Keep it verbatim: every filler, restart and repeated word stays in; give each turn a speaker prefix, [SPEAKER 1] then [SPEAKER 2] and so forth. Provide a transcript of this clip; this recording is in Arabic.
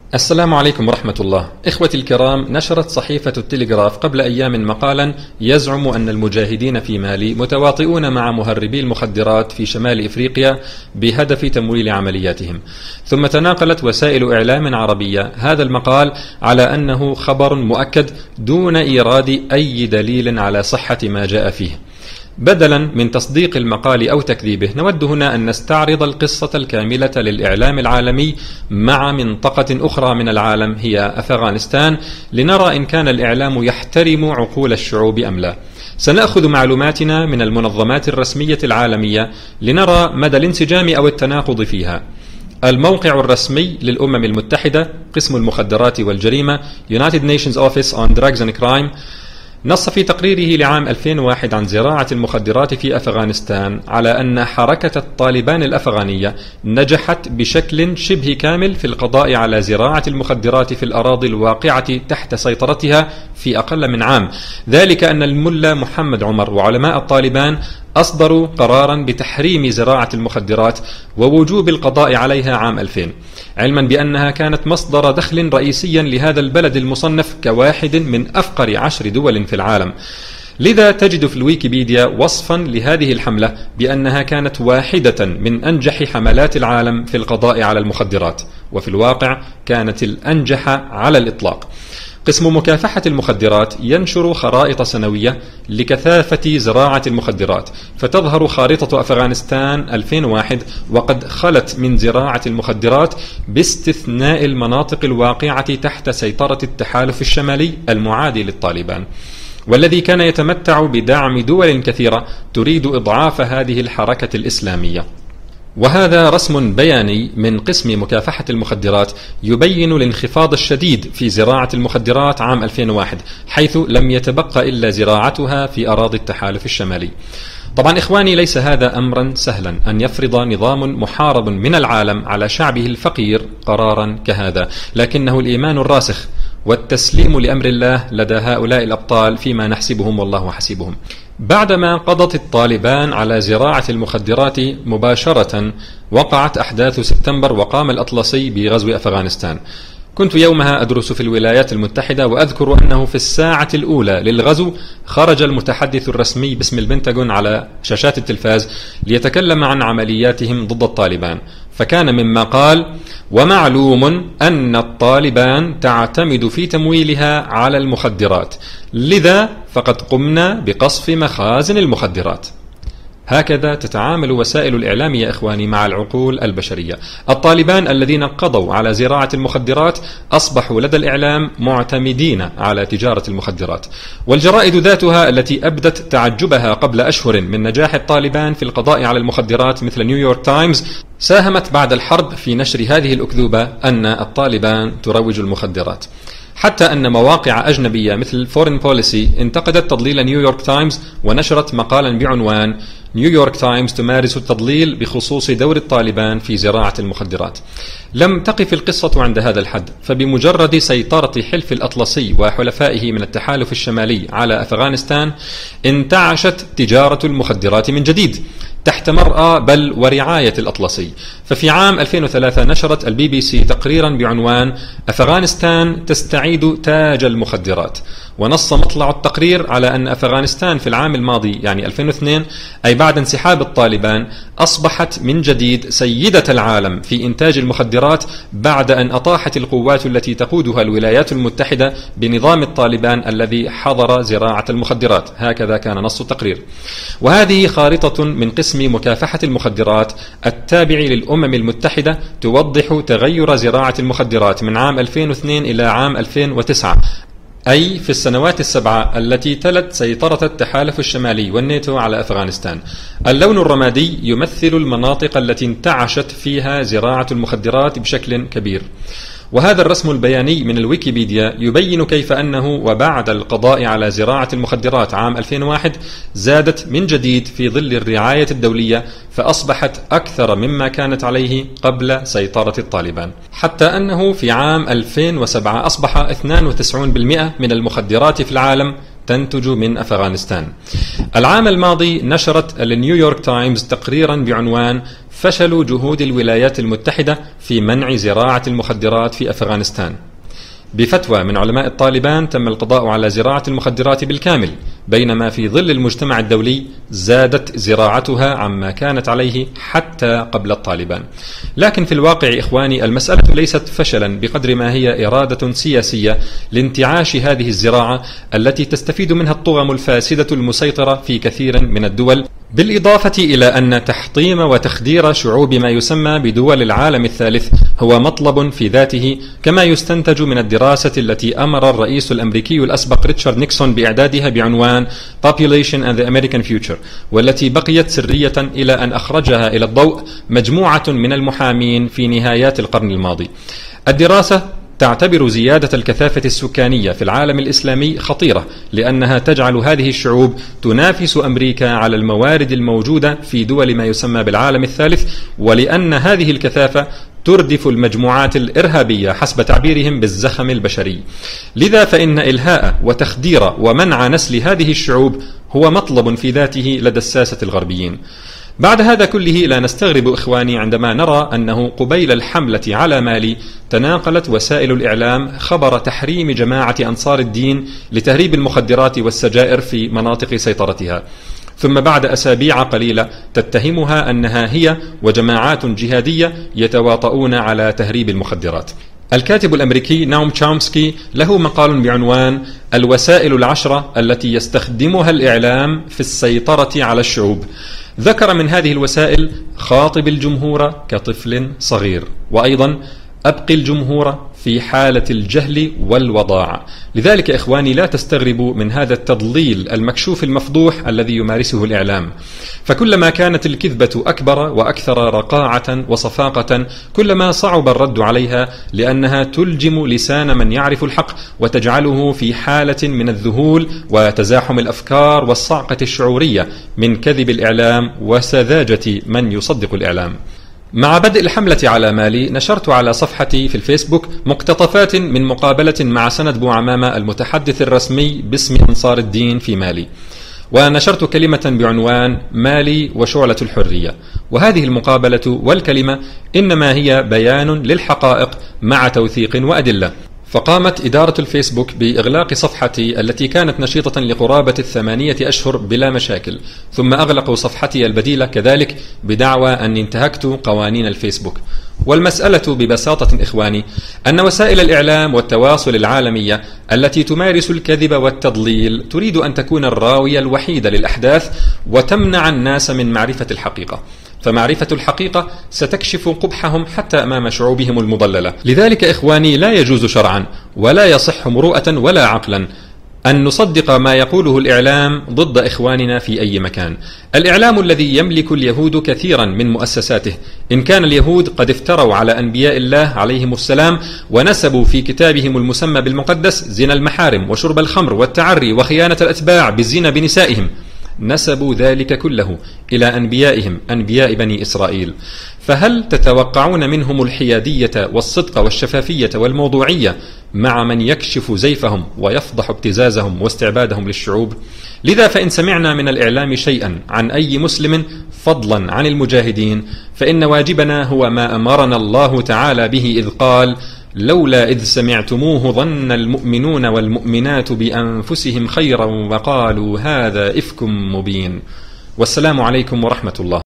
[SPEAKER 1] السلام عليكم ورحمة الله. إخوتي الكرام، نشرت صحيفة التلغراف قبل أيام مقالا يزعم أن المجاهدين في مالي متواطئون مع مهربي المخدرات في شمال إفريقيا بهدف تمويل عملياتهم، ثم تناقلت وسائل إعلام عربية هذا المقال على أنه خبر مؤكد دون إيراد أي دليل على صحة ما جاء فيه. بدلا من تصديق المقال أو تكذيبه، نود هنا أن نستعرض القصة الكاملة للإعلام العالمي مع منطقة أخرى من العالم هي أفغانستان، لنرى إن كان الإعلام يحترم عقول الشعوب أم لا. سنأخذ معلوماتنا من المنظمات الرسمية العالمية لنرى مدى الانسجام أو التناقض فيها. الموقع الرسمي للأمم المتحدة قسم المخدرات والجريمة United Nations Office on Drugs and Crime نص في تقريره لعام ألفين وواحد عن زراعة المخدرات في أفغانستان على أن حركة الطالبان الأفغانية نجحت بشكل شبه كامل في القضاء على زراعة المخدرات في الأراضي الواقعة تحت سيطرتها في أقل من عام، ذلك أن الملا محمد عمر وعلماء الطالبان أصدروا قرارا بتحريم زراعة المخدرات ووجوب القضاء عليها عام ألفين، علما بأنها كانت مصدر دخل رئيسيا لهذا البلد المصنف كواحد من أفقر عشر دول في العالم. لذا تجد في الويكيبيديا وصفا لهذه الحملة بأنها كانت واحدة من أنجح حملات العالم في القضاء على المخدرات، وفي الواقع كانت الأنجح على الإطلاق. قسم مكافحة المخدرات ينشر خرائط سنوية لكثافة زراعة المخدرات، فتظهر خارطة أفغانستان ألفين وواحد وقد خلت من زراعة المخدرات باستثناء المناطق الواقعة تحت سيطرة التحالف الشمالي المعادي للطالبان، والذي كان يتمتع بدعم دول كثيرة تريد إضعاف هذه الحركة الإسلامية. وهذا رسم بياني من قسم مكافحة المخدرات يبين الانخفاض الشديد في زراعة المخدرات عام ألفين وواحد، حيث لم يتبقى إلا زراعتها في أراضي التحالف الشمالي. طبعا إخواني، ليس هذا أمرا سهلا أن يفرض نظام محارب من العالم على شعبه الفقير قرارا كهذا، لكنه الإيمان الراسخ والتسليم لأمر الله لدى هؤلاء الأبطال فيما نحسبهم والله حسيبهم. بعدما قضت الطالبان على زراعة المخدرات مباشرة، وقعت أحداث سبتمبر وقام الأطلسي بغزو أفغانستان. كنت يومها أدرس في الولايات المتحدة، وأذكر أنه في الساعة الأولى للغزو خرج المتحدث الرسمي باسم البنتاغون على شاشات التلفاز ليتكلم عن عملياتهم ضد الطالبان، فكان مما قال: ومعلوم أن الطالبان تعتمد في تمويلها على المخدرات، لذا فقد قمنا بقصف مخازن المخدرات. هكذا تتعامل وسائل الإعلام يا إخواني مع العقول البشرية. الطالبان الذين قضوا على زراعة المخدرات أصبحوا لدى الإعلام معتمدين على تجارة المخدرات، والجرائد ذاتها التي أبدت تعجبها قبل أشهر من نجاح الطالبان في القضاء على المخدرات مثل نيويورك تايمز ساهمت بعد الحرب في نشر هذه الأكذوبة أن الطالبان تروج المخدرات، حتى أن مواقع أجنبية مثل فورين بوليسي انتقدت تضليل نيويورك تايمز ونشرت مقالا بعنوان نيويورك تايمز تمارس التضليل بخصوص دور الطالبان في زراعة المخدرات. لم تقف القصة عند هذا الحد، فبمجرد سيطرة حلف الأطلسي وحلفائه من التحالف الشمالي على أفغانستان انتعشت تجارة المخدرات من جديد تحت مرأى بل ورعاية الأطلسي. ففي عام ألفين وثلاثة نشرت البي بي سي تقريرا بعنوان أفغانستان تستعيد تاج المخدرات، ونص مطلع التقرير على أن أفغانستان في العام الماضي يعني ألفين واثنين، أي بعد انسحاب الطالبان، أصبحت من جديد سيدة العالم في إنتاج المخدرات بعد أن أطاحت القوات التي تقودها الولايات المتحدة بنظام الطالبان الذي حظر زراعة المخدرات. هكذا كان نص التقرير. وهذه خارطة من قسم مكافحة المخدرات التابع للأمم المتحدة توضح تغير زراعة المخدرات من عام ألفين واثنين إلى عام ألفين وتسعة، أي في السنوات السبعة التي تلت سيطرة التحالف الشمالي والناتو على أفغانستان. اللون الرمادي يمثل المناطق التي انتعشت فيها زراعة المخدرات بشكل كبير. وهذا الرسم البياني من الويكيبيديا يبين كيف أنه وبعد القضاء على زراعة المخدرات عام ألفين وواحد زادت من جديد في ظل الرعاية الدولية، فأصبحت أكثر مما كانت عليه قبل سيطرة الطالبان، حتى أنه في عام ألفين وسبعة أصبح اثنين وتسعين بالمئة من المخدرات في العالم تنتج من أفغانستان. العام الماضي نشرت النيويورك تايمز تقريرا بعنوان فشل جهود الولايات المتحدة في منع زراعة المخدرات في أفغانستان. بفتوى من علماء الطالبان تم القضاء على زراعة المخدرات بالكامل، بينما في ظل المجتمع الدولي زادت زراعتها عما كانت عليه حتى قبل الطالبان. لكن في الواقع إخواني المسألة ليست فشلا بقدر ما هي إرادة سياسية لانتعاش هذه الزراعة التي تستفيد منها الطغم الفاسدة المسيطرة في كثير من الدول، بالإضافة إلى أن تحطيم وتخدير شعوب ما يسمى بدول العالم الثالث هو مطلب في ذاته، كما يستنتج من الدراسة التي أمر الرئيس الأمريكي الأسبق ريتشارد نيكسون بإعدادها بعنوان Population and the American Future، والتي بقيت سرية إلى أن أخرجها إلى الضوء مجموعة من المحامين في نهايات القرن الماضي. الدراسة تعتبر زيادة الكثافة السكانية في العالم الإسلامي خطيرة، لأنها تجعل هذه الشعوب تنافس أمريكا على الموارد الموجودة في دول ما يسمى بالعالم الثالث، ولأن هذه الكثافة تردف المجموعات الإرهابية حسب تعبيرهم بالزخم البشري. لذا فإن إلهاء وتخدير ومنع نسل هذه الشعوب هو مطلب في ذاته لدى الساسة الغربيين. بعد هذا كله لا نستغرب إخواني عندما نرى أنه قبيل الحملة على مالي تناقلت وسائل الإعلام خبر تحريم جماعة أنصار الدين لتهريب المخدرات والسجائر في مناطق سيطرتها، ثم بعد أسابيع قليلة تتهمها أنها هي وجماعات جهادية يتواطؤون على تهريب المخدرات. الكاتب الأمريكي ناوم تشومسكي له مقال بعنوان الوسائل العشرة التي يستخدمها الإعلام في السيطرة على الشعوب. ذكر من هذه الوسائل خاطب الجمهور كطفل صغير، وأيضا أبقي الجمهور في حالة الجهل والوضاعة. لذلك إخواني لا تستغربوا من هذا التضليل المكشوف المفضوح الذي يمارسه الإعلام، فكلما كانت الكذبة أكبر وأكثر رقاعة وصفاقة كلما صعب الرد عليها، لأنها تلجم لسان من يعرف الحق وتجعله في حالة من الذهول وتزاحم الأفكار والصعقة الشعورية من كذب الإعلام وسذاجة من يصدق الإعلام. مع بدء الحملة على مالي نشرت على صفحتي في الفيسبوك مقتطفات من مقابلة مع سند بوعمامة المتحدث الرسمي باسم أنصار الدين في مالي، ونشرت كلمة بعنوان مالي وشعلة الحرية، وهذه المقابلة والكلمة إنما هي بيان للحقائق مع توثيق وأدلة. فقامت إدارة الفيسبوك بإغلاق صفحتي التي كانت نشيطة لقرابة الثمانية أشهر بلا مشاكل، ثم أغلقوا صفحتي البديلة كذلك بدعوى أني انتهكت قوانين الفيسبوك. والمسألة ببساطة إخواني أن وسائل الإعلام والتواصل العالمية التي تمارس الكذب والتضليل تريد أن تكون الراوية الوحيدة للأحداث وتمنع الناس من معرفة الحقيقة، فمعرفة الحقيقة ستكشف قبحهم حتى أمام شعوبهم المضللة. لذلك إخواني لا يجوز شرعا ولا يصح مروءة ولا عقلا أن نصدق ما يقوله الإعلام ضد إخواننا في أي مكان. الإعلام الذي يملك اليهود كثيرا من مؤسساته، إن كان اليهود قد افتروا على أنبياء الله عليهم السلام ونسبوا في كتابهم المسمى بالمقدس زنا المحارم وشرب الخمر والتعري وخيانة الأتباع بالزنا بنسائهم، نسبوا ذلك كله إلى أنبيائهم أنبياء بني إسرائيل، فهل تتوقعون منهم الحيادية والصدق والشفافية والموضوعية مع من يكشف زيفهم ويفضح ابتزازهم واستعبادهم للشعوب؟ لذا فإن سمعنا من الإعلام شيئا عن أي مسلم فضلا عن المجاهدين فإن واجبنا هو ما أمرنا الله تعالى به إذ قال لولا إذ سمعتموه ظن المؤمنون والمؤمنات بأنفسهم خيرا وقالوا هذا إفك مبين. والسلام عليكم ورحمة الله.